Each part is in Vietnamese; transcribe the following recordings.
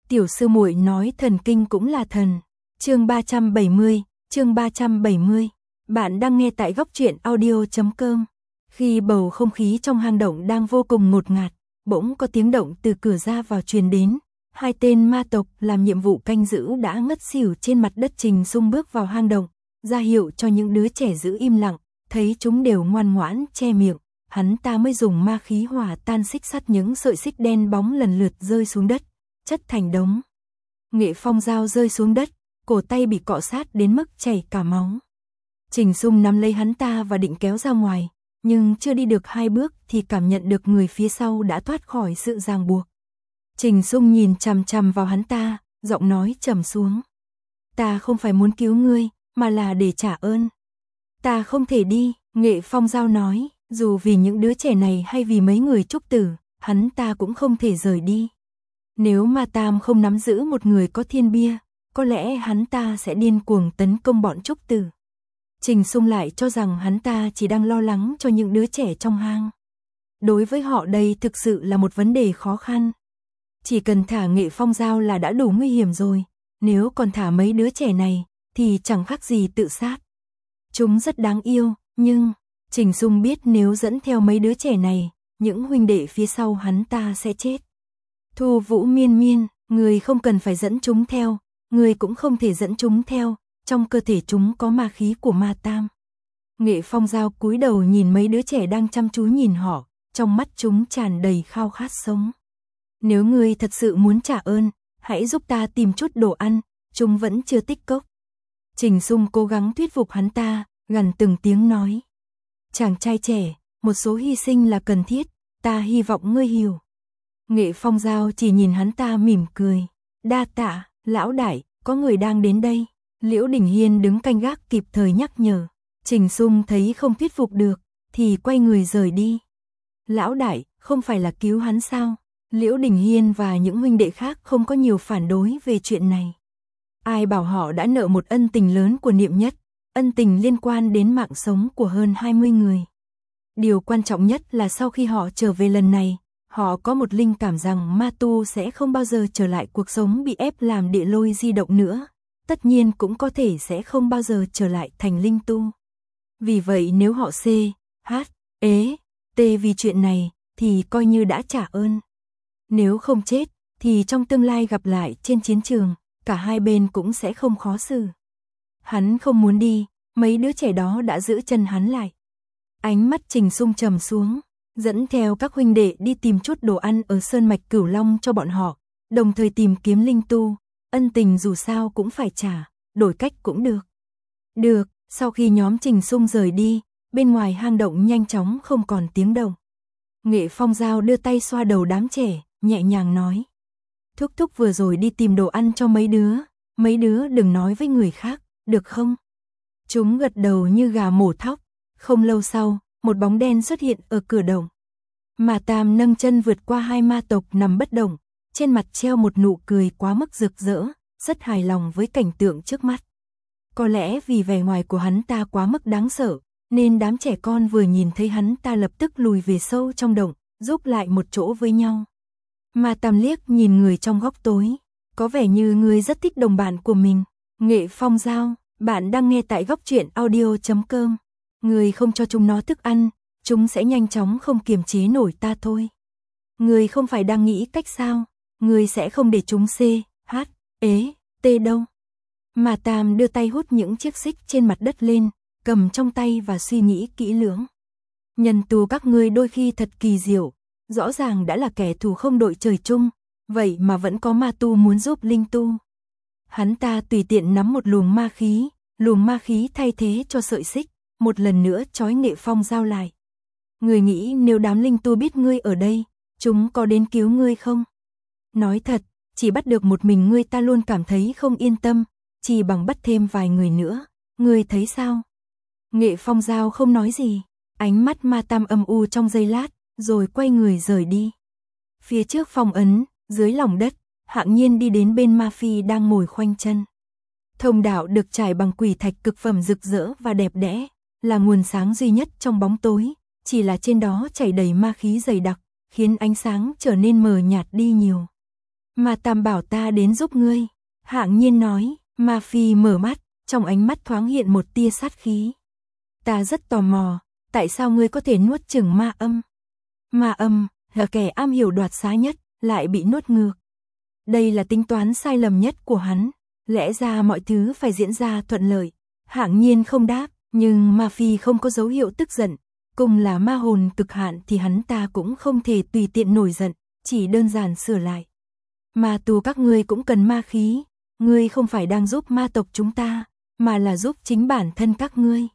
Tiểu sư muội nói thần kinh cũng là thần. Chương 370. Bạn đang nghe tại góc truyện audio.com. Khi bầu không khí trong hang động đang vô cùng ngột ngạt, bỗng có tiếng động từ cửa ra vào truyền đến. Hai tên ma tộc làm nhiệm vụ canh giữ đã ngất xỉu trên mặt đất. Trình Sung bước vào hang động, ra hiệu cho những đứa trẻ giữ im lặng, thấy chúng đều ngoan ngoãn che miệng, hắn ta mới dùng ma khí hòa tan xích sắt, những sợi xích đen bóng lần lượt rơi xuống đất, chất thành đống. Nghệ Phong Dao rơi xuống đất, cổ tay bị cọ sát đến mức chảy cả máu. Trình Sung nắm lấy hắn ta và định kéo ra ngoài, nhưng chưa đi được 2 bước thì cảm nhận được người phía sau đã thoát khỏi sự ràng buộc. Trình Sung nhìn chằm chằm vào hắn ta, giọng nói trầm xuống. Ta không phải muốn cứu ngươi, mà là để trả ơn. Ta không thể đi, Nghệ Phong Dao nói, dù vì những đứa trẻ này hay vì mấy người trúc tử, hắn ta cũng không thể rời đi. Nếu Ma Tam không nắm giữ một người có thiên bia, có lẽ hắn ta sẽ điên cuồng tấn công bọn trúc tử. Trình Sung lại cho rằng hắn ta chỉ đang lo lắng cho những đứa trẻ trong hang. Đối với họ đây thực sự là một vấn đề khó khăn. Chỉ cần thả Nghệ Phong Dao là đã đủ nguy hiểm rồi, nếu còn thả mấy đứa trẻ này, thì chẳng khác gì tự sát. Chúng rất đáng yêu, nhưng Trình Sung biết nếu dẫn theo mấy đứa trẻ này, những huynh đệ phía sau hắn ta sẽ chết. Thu Vũ Miên Miên, người không cần phải dẫn chúng theo, người cũng không thể dẫn chúng theo, trong cơ thể chúng có ma khí của Ma Tam. Nghệ Phong Dao cúi đầu nhìn mấy đứa trẻ đang chăm chú nhìn họ, trong mắt chúng tràn đầy khao khát sống. Nếu ngươi thật sự muốn trả ơn, hãy giúp ta tìm chút đồ ăn, chúng vẫn chưa tích cốc. Trình Sung cố gắng thuyết phục hắn ta, gằn từng tiếng nói. Chàng trai trẻ, một số hy sinh là cần thiết, ta hy vọng ngươi hiểu. Nghệ Phong Dao chỉ nhìn hắn ta mỉm cười. Đa tạ, lão đại, có người đang đến đây. Liễu Đình Hiên đứng canh gác kịp thời nhắc nhở. Trình Sung thấy không thuyết phục được, thì quay người rời đi. Lão đại, không phải là cứu hắn sao? Liễu Đình Hiên và những huynh đệ khác không có nhiều phản đối về chuyện này. Ai bảo họ đã nợ một ân tình lớn của Niệm Nhất, ân tình liên quan đến mạng sống của hơn 20 người. Điều quan trọng nhất là sau khi họ trở về lần này, họ có một linh cảm rằng ma tu sẽ không bao giờ trở lại cuộc sống bị ép làm địa lôi di động nữa, tất nhiên cũng có thể sẽ không bao giờ trở lại thành linh tu. Vì vậy nếu họ vì chuyện này, thì coi như đã trả ơn. Nếu không chết, thì trong tương lai gặp lại trên chiến trường, cả hai bên cũng sẽ không khó xử. Hắn không muốn đi, mấy đứa trẻ đó đã giữ chân hắn lại. Ánh mắt Trình Sung trầm xuống, dẫn theo các huynh đệ đi tìm chút đồ ăn ở Sơn Mạch Cửu Long cho bọn họ, đồng thời tìm kiếm linh tu, ân tình dù sao cũng phải trả, đổi cách cũng được. Được, sau khi nhóm Trình Sung rời đi, bên ngoài hang động nhanh chóng không còn tiếng động. Nghệ Phong Dao đưa tay xoa đầu đám trẻ, nhẹ nhàng nói. Thúc thúc vừa rồi đi tìm đồ ăn cho mấy đứa đừng nói với người khác, được không? Chúng gật đầu như gà mổ thóc. Không lâu sau, một bóng đen xuất hiện ở cửa động. Ma Tam nâng chân vượt qua hai ma tộc nằm bất động, trên mặt treo một nụ cười quá mức rực rỡ, rất hài lòng với cảnh tượng trước mắt. Có lẽ vì vẻ ngoài của hắn ta quá mức đáng sợ, nên đám trẻ con vừa nhìn thấy hắn ta lập tức lùi về sâu trong động, giúp lại một chỗ với nhau. Ma Tam liếc nhìn người trong góc tối, có vẻ như người rất thích đồng bạn của mình. Nghệ Phong Dao, bạn đang nghe tại góc truyện audio.com. Người không cho chúng nó thức ăn, chúng sẽ nhanh chóng không kiềm chế nổi ta thôi. Người không phải đang nghĩ cách sao, người sẽ không để chúng đâu. Ma Tam đưa tay hút những chiếc xích trên mặt đất lên, cầm trong tay và suy nghĩ kỹ lưỡng. Nhân tù các ngươi đôi khi thật kỳ diệu, rõ ràng đã là kẻ thù không đội trời chung, vậy mà vẫn có ma tu muốn giúp linh tu. Hắn ta tùy tiện nắm một luồng ma khí thay thế cho sợi xích, một lần nữa trói Nghệ Phong Dao lại. Người nghĩ nếu đám linh tu biết ngươi ở đây, chúng có đến cứu ngươi không? Nói thật, chỉ bắt được một mình ngươi ta luôn cảm thấy không yên tâm, chỉ bằng bắt thêm vài người nữa, ngươi thấy sao? Nghệ Phong Dao không nói gì, ánh mắt Ma Tam âm u trong giây lát, rồi quay người rời đi. Phía trước phong ấn, dưới lòng đất, Hạng Nhiên đi đến bên Ma Phi đang ngồi khoanh chân. Thông đạo được trải bằng quỷ thạch cực phẩm rực rỡ và đẹp đẽ, là nguồn sáng duy nhất trong bóng tối, chỉ là trên đó chảy đầy ma khí dày đặc, khiến ánh sáng trở nên mờ nhạt đi nhiều. Ma Tam bảo ta đến giúp ngươi. Hạng Nhiên nói. Ma Phi mở mắt, trong ánh mắt thoáng hiện một tia sát khí. Ta rất tò mò, tại sao ngươi có thể nuốt chửng ma âm? Ma âm là kẻ am hiểu đoạt xá nhất, lại bị nuốt ngược. Đây là tính toán sai lầm nhất của hắn. Lẽ ra mọi thứ phải diễn ra thuận lợi. Hạng Nhiên không đáp, nhưng Ma Phi không có dấu hiệu tức giận. Cùng là ma hồn cực hạn thì hắn ta cũng không thể tùy tiện nổi giận, chỉ đơn giản sửa lại. Ma tu các ngươi cũng cần ma khí. Ngươi không phải đang giúp ma tộc chúng ta, mà là giúp chính bản thân các ngươi.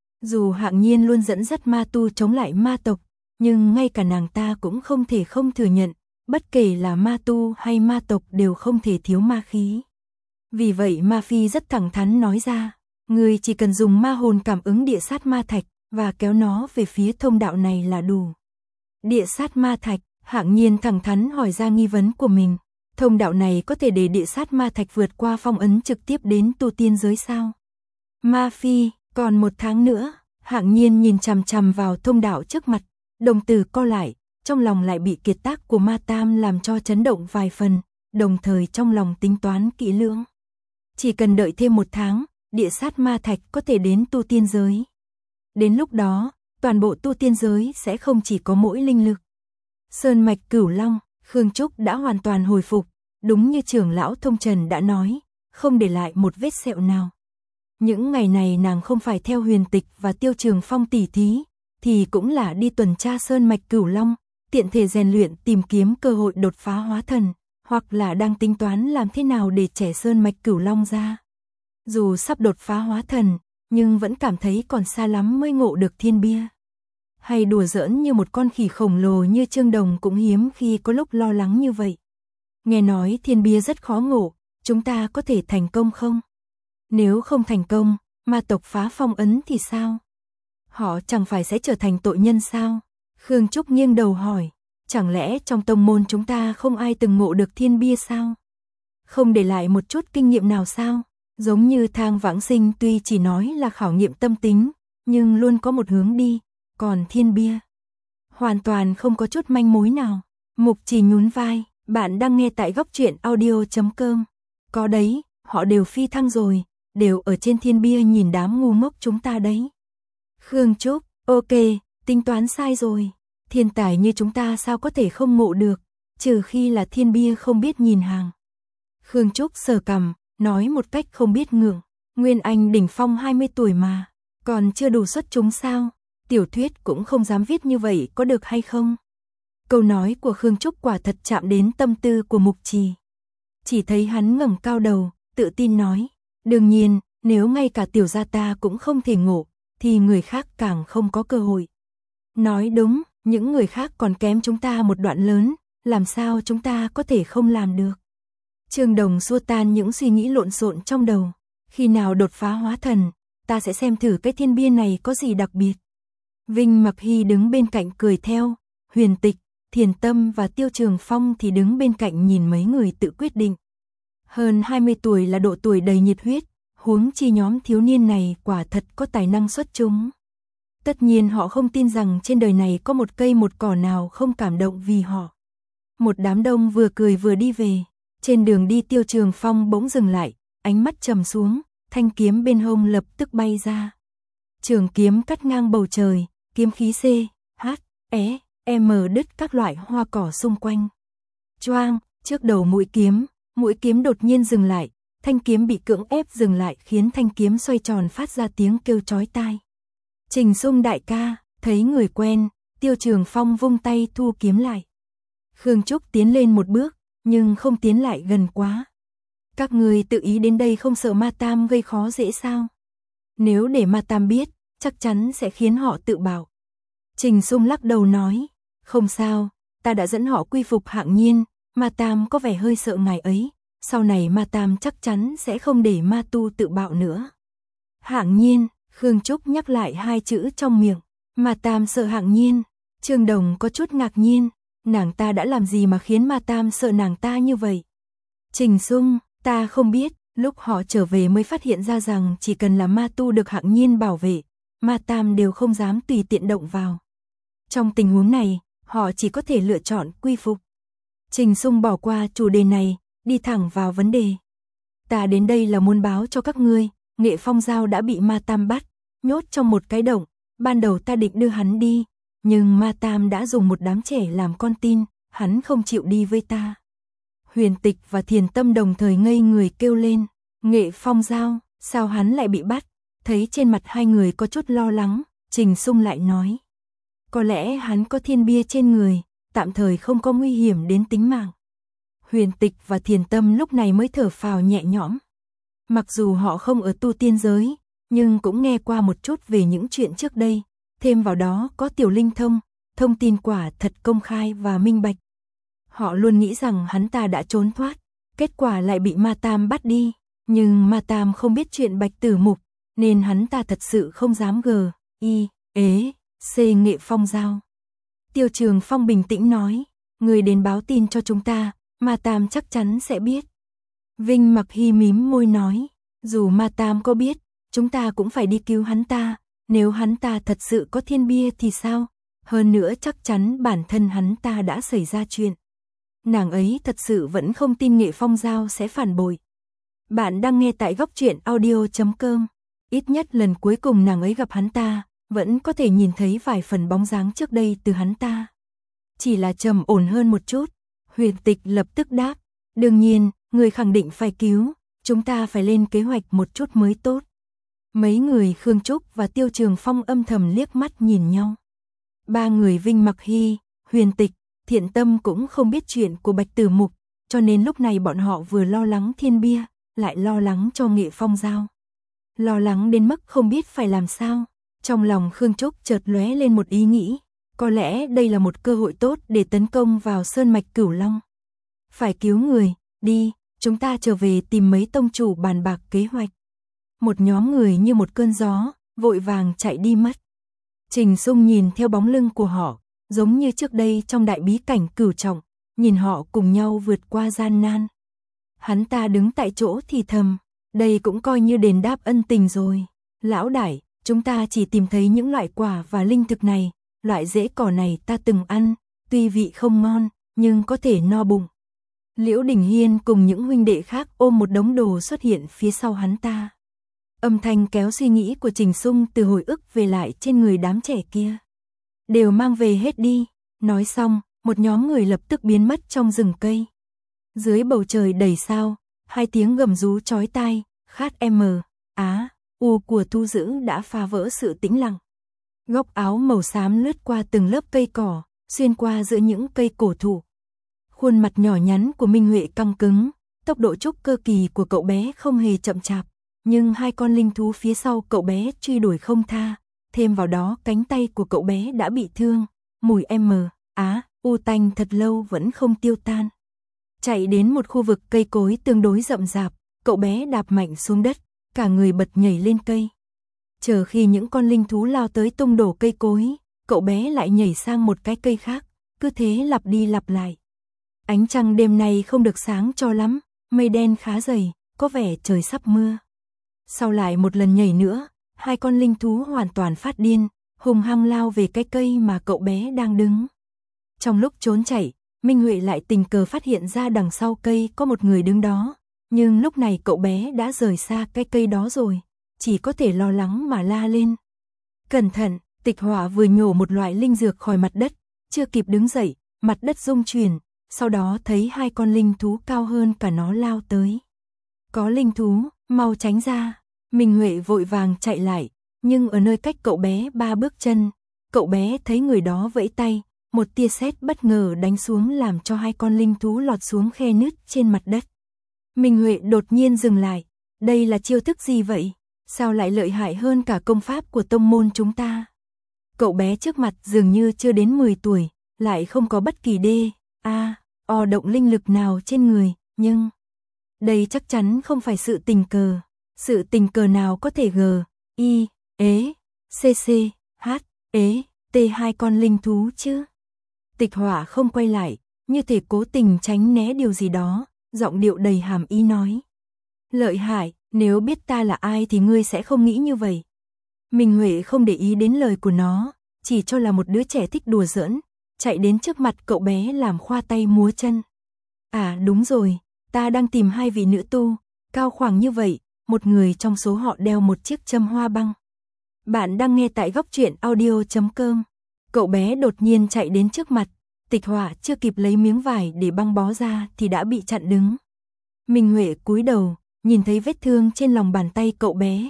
Dù Hạng Nhiên luôn dẫn dắt ma tu chống lại ma tộc, nhưng ngay cả nàng ta cũng không thể không thừa nhận, bất kể là ma tu hay ma tộc đều không thể thiếu ma khí. Vì vậy Ma Phi rất thẳng thắn nói ra, ngươi chỉ cần dùng ma hồn cảm ứng địa sát ma thạch, và kéo nó về phía thông đạo này là đủ. Địa sát ma thạch, Hạng Nhiên thẳng thắn hỏi ra nghi vấn của mình. Thông đạo này có thể để địa sát ma thạch vượt qua phong ấn trực tiếp đến tu tiên giới sao? Ma Phi, còn 1 tháng nữa. Hạng Nhiên nhìn chằm chằm vào thông đạo trước mặt, đồng tử co lại, trong lòng lại bị kiệt tác của Ma Tam làm cho chấn động vài phần, đồng thời trong lòng tính toán kỹ lưỡng. Chỉ cần đợi thêm 1 tháng, địa sát ma thạch có thể đến tu tiên giới. Đến lúc đó, toàn bộ tu tiên giới sẽ không chỉ có mỗi linh lực. Sơn mạch Cửu Long, Khương Trúc đã hoàn toàn hồi phục, đúng như trưởng lão Thông Trần đã nói, không để lại một vết sẹo nào. Những ngày này nàng không phải theo Huyền Tịch và Tiêu Trường Phong tỉ thí, thì cũng là đi tuần tra sơn mạch Cửu Long, tiện thể rèn luyện tìm kiếm cơ hội đột phá hóa thần, hoặc là đang tính toán làm thế nào để trẻ sơn mạch Cửu Long ra. Dù sắp đột phá hóa thần, nhưng vẫn cảm thấy còn xa lắm mới ngộ được thiên bia. Hay đùa giỡn như một con khỉ khổng lồ như Trương Đồng cũng hiếm khi có lúc lo lắng như vậy. Nghe nói thiên bia rất khó ngộ, chúng ta có thể thành công không? Nếu không thành công, ma tộc phá phong ấn thì sao? Họ chẳng phải sẽ trở thành tội nhân sao? Khương Trúc nghiêng đầu hỏi, chẳng lẽ trong tông môn chúng ta không ai từng ngộ được thiên bia sao? Không để lại một chút kinh nghiệm nào sao? Giống như Thang Vãng Sinh tuy chỉ nói là khảo nghiệm tâm tính, nhưng luôn có một hướng đi, còn thiên bia hoàn toàn không có chút manh mối nào. Mục Chỉ nhún vai, bạn đang nghe tại Góc Truyện Audio.com. Có đấy, họ đều phi thăng rồi, đều ở trên thiên bia nhìn đám ngu ngốc chúng ta đấy. Khương Trúc, ok, tính toán sai rồi. Thiên tài như chúng ta sao có thể không ngộ được, trừ khi là thiên bia không biết nhìn hàng. Khương Trúc sờ cằm, nói một cách không biết ngượng, Nguyên Anh đỉnh phong 20 tuổi mà, còn chưa đủ xuất chúng sao? Tiểu thuyết cũng không dám viết như vậy có được hay không? Câu nói của Khương Trúc quả thật chạm đến tâm tư của Mục Trì. Chỉ thấy hắn ngẩng cao đầu, tự tin nói, đương nhiên, nếu ngay cả tiểu gia ta cũng không thể ngộ, thì người khác càng không có cơ hội. Nói đúng, những người khác còn kém chúng ta một đoạn lớn, làm sao chúng ta có thể không làm được? Trương Đồng xua tan những suy nghĩ lộn xộn trong đầu, khi nào đột phá hóa thần, ta sẽ xem thử cái thiên bia này có gì đặc biệt. Vinh Mặc Hy đứng bên cạnh cười theo, Huyền Tịch, Thiền Tâm và Tiêu Trường Phong thì đứng bên cạnh nhìn mấy người tự quyết định. Hơn 20 tuổi là độ tuổi đầy nhiệt huyết, huống chi nhóm thiếu niên này quả thật có tài năng xuất chúng. Tất nhiên họ không tin rằng trên đời này có một cây một cỏ nào không cảm động vì họ. Một đám đông vừa cười vừa đi về, trên đường đi Tiêu Trường Phong bỗng dừng lại, ánh mắt trầm xuống, thanh kiếm bên hông lập tức bay ra. Trường kiếm cắt ngang bầu trời, kiếm khí C, H, E, M đứt các loại hoa cỏ xung quanh. Choang, trước đầu mũi kiếm đột nhiên dừng lại, thanh kiếm bị cưỡng ép dừng lại khiến thanh kiếm xoay tròn phát ra tiếng kêu chói tai. Trình Sung đại ca, thấy người quen, Tiêu Trường Phong vung tay thu kiếm lại. Khương Trúc tiến lên một bước, nhưng không tiến lại gần quá. Các người tự ý đến đây không sợ Ma Tam gây khó dễ sao? Nếu để Ma Tam biết, chắc chắn sẽ khiến họ tự bảo. Trình Sung lắc đầu nói, không sao, ta đã dẫn họ quy phục Hạng Nhiên, Ma Tam có vẻ hơi sợ ngài ấy, sau này Ma Tam chắc chắn sẽ không để ma tu tự bạo nữa. Hạng Nhiên, Khương Trúc nhắc lại 2 chữ trong miệng, Ma Tam sợ Hạng Nhiên. Trương Đồng có chút ngạc nhiên, nàng ta đã làm gì mà khiến Ma Tam sợ nàng ta như vậy? Trình Sung, ta không biết, lúc họ trở về mới phát hiện ra rằng chỉ cần là ma tu được Hạng Nhiên bảo vệ, Ma Tam đều không dám tùy tiện động vào. Trong tình huống này, họ chỉ có thể lựa chọn quy phục. Trình Sung bỏ qua chủ đề này, đi thẳng vào vấn đề. Ta đến đây là muốn báo cho các ngươi, Nghệ Phong Giao đã bị Ma Tam bắt, nhốt trong một cái động, ban đầu ta định đưa hắn đi, nhưng Ma Tam đã dùng một đám trẻ làm con tin, hắn không chịu đi với ta. Huyền Tịch và Thiền Tâm đồng thời ngây người kêu lên, Nghệ Phong Giao, sao hắn lại bị bắt? Thấy trên mặt hai người có chút lo lắng, Trình Sung lại nói, có lẽ hắn có thiên bia trên người, tạm thời không có nguy hiểm đến tính mạng. Huyền Tịch và Thiền Tâm lúc này mới thở phào nhẹ nhõm. Mặc dù họ không ở tu tiên giới, nhưng cũng nghe qua một chút về những chuyện trước đây, thêm vào đó có Tiểu Linh Thông, thông tin quả thật công khai và minh bạch. Họ luôn nghĩ rằng hắn ta đã trốn thoát, kết quả lại bị Ma Tam bắt đi, nhưng Ma Tam không biết chuyện Bạch Tử Mục, nên hắn ta thật sự không dám C Nghệ Phong Giao. Tiêu Trường Phong bình tĩnh nói, người đến báo tin cho chúng ta, Ma Tam chắc chắn sẽ biết. Vinh Mặc Hy mím môi nói, dù Ma Tam có biết, chúng ta cũng phải đi cứu hắn ta, nếu hắn ta thật sự có thiên bia thì sao? Hơn nữa chắc chắn bản thân hắn ta đã xảy ra chuyện. Nàng ấy thật sự vẫn không tin Nghệ Phong Giao sẽ phản bội. Bạn đang nghe tại Góc Truyện Audio.com. Ít nhất lần cuối cùng nàng ấy gặp hắn ta, vẫn có thể nhìn thấy vài phần bóng dáng trước đây từ hắn ta. Chỉ là trầm ổn hơn một chút. Huyền Tịch lập tức đáp, đương nhiên, người khẳng định phải cứu, chúng ta phải lên kế hoạch một chút mới tốt. Mấy người Khương Trúc và Tiêu Trường Phong âm thầm liếc mắt nhìn nhau. Ba người Vinh Mặc Hy, Huyền Tịch, Thiện Tâm cũng không biết chuyện của Bạch Tử Mục, cho nên lúc này bọn họ vừa lo lắng thiên bia, lại lo lắng cho Nghệ Phong Giao. Lo lắng đến mức không biết phải làm sao. Trong lòng Khương Trúc chợt lóe lên một ý nghĩ, có lẽ đây là một cơ hội tốt để tấn công vào sơn mạch Cửu Long. Phải cứu người, đi, chúng ta trở về tìm mấy tông chủ bàn bạc kế hoạch. Một nhóm người như một cơn gió, vội vàng chạy đi mất. Trình Sung nhìn theo bóng lưng của họ, giống như trước đây trong đại bí cảnh Cửu Trọng, nhìn họ cùng nhau vượt qua gian nan. Hắn ta đứng tại chỗ thì thầm, đây cũng coi như đền đáp ân tình rồi. Lão đại, chúng ta chỉ tìm thấy những loại quả và linh thực này, loại rễ cỏ này ta từng ăn, tuy vị không ngon, nhưng có thể no bụng. Liễu Đình Hiên cùng những huynh đệ khác ôm một đống đồ xuất hiện phía sau hắn ta. Âm thanh kéo suy nghĩ của Trình Sung từ hồi ức về lại trên người đám trẻ kia. Đều mang về hết đi. Nói xong, một nhóm người lập tức biến mất trong rừng cây. Dưới bầu trời đầy sao, hai tiếng gầm rú chói tai, khát u của Thu Dữ đã phá vỡ sự tĩnh lặng. Góc áo màu xám lướt qua từng lớp cây cỏ, xuyên qua giữa những cây cổ thụ. Khuôn mặt nhỏ nhắn của Minh Huệ căng cứng, tốc độ trúc cơ kỳ của cậu bé không hề chậm chạp, nhưng hai con linh thú phía sau cậu bé truy đuổi không tha, thêm vào đó cánh tay của cậu bé đã bị thương, mùi u tanh thật lâu vẫn không tiêu tan. Chạy đến một khu vực cây cối tương đối rậm rạp, cậu bé đạp mạnh xuống đất, cả người bật nhảy lên cây. Chờ khi những con linh thú lao tới tung đổ cây cối, cậu bé lại nhảy sang một cái cây khác, cứ thế lặp đi lặp lại. Ánh trăng đêm nay không được sáng cho lắm, mây đen khá dày, có vẻ trời sắp mưa. Sau lại một lần nhảy nữa, hai con linh thú hoàn toàn phát điên, hùng hăng lao về cái cây mà cậu bé đang đứng. Trong lúc trốn chạy, Minh Huệ lại tình cờ phát hiện ra đằng sau cây có một người đứng đó, nhưng lúc này cậu bé đã rời xa cái cây đó rồi, chỉ có thể lo lắng mà la lên. Cẩn thận, Tịch Hỏa vừa nhổ một loại linh dược khỏi mặt đất, chưa kịp đứng dậy, mặt đất rung chuyển, sau đó thấy hai con linh thú cao hơn cả nó lao tới. Có linh thú, mau tránh ra. Minh Huệ vội vàng chạy lại, nhưng ở nơi cách cậu bé 3 bước chân, cậu bé thấy người đó vẫy tay, một tia sét bất ngờ đánh xuống làm cho hai con linh thú lọt xuống khe nứt trên mặt đất. Minh Huệ đột nhiên dừng lại, đây là chiêu thức gì vậy? Sao lại lợi hại hơn cả công pháp của tông môn chúng ta? Cậu bé trước mặt dường như chưa đến 10 tuổi, lại không có bất kỳ động linh lực nào trên người, nhưng đây chắc chắn không phải sự tình cờ. Sự tình cờ nào có thể hai con linh thú chứ? Tịch Hỏa không quay lại, như thể cố tình tránh né điều gì đó, giọng điệu đầy hàm ý nói. Lợi hại, nếu biết ta là ai thì ngươi sẽ không nghĩ như vậy. Minh Huệ không để ý đến lời của nó, chỉ cho là một đứa trẻ thích đùa giỡn, chạy đến trước mặt cậu bé làm khoa tay múa chân. À đúng rồi, ta đang tìm hai vị nữ tu, cao khoảng như vậy, một người trong số họ đeo một chiếc châm hoa băng. Bạn đang nghe tại góc truyện audio.com. Cậu bé đột nhiên chạy đến trước mặt, Tịch Họa chưa kịp lấy miếng vải để băng bó ra thì đã bị chặn đứng. Minh Huệ cúi đầu, nhìn thấy vết thương trên lòng bàn tay cậu bé,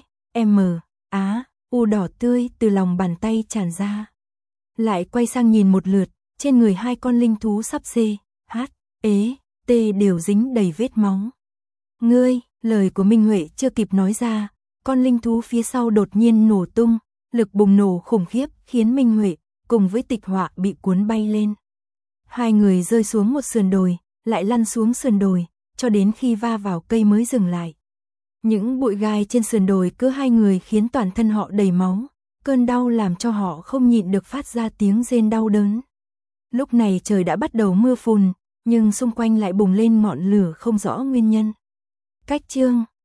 u đỏ tươi từ lòng bàn tay tràn ra. Lại quay sang nhìn một lượt, trên người hai con linh thú sắp CHT đều dính đầy vết máu. Ngươi, lời của Minh Huệ chưa kịp nói ra, con linh thú phía sau đột nhiên nổ tung, lực bùng nổ khủng khiếp khiến Minh Huệ cùng với Tịch Họa bị cuốn bay lên. Hai người rơi xuống một sườn đồi, lại lăn xuống sườn đồi, cho đến khi va vào cây mới dừng lại. Những bụi gai trên sườn đồi cứ hai người khiến toàn thân họ đầy máu, cơn đau làm cho họ không nhịn được phát ra tiếng rên đau đớn. Lúc này trời đã bắt đầu mưa phùn, nhưng xung quanh lại bùng lên ngọn lửa không rõ nguyên nhân. Cách chương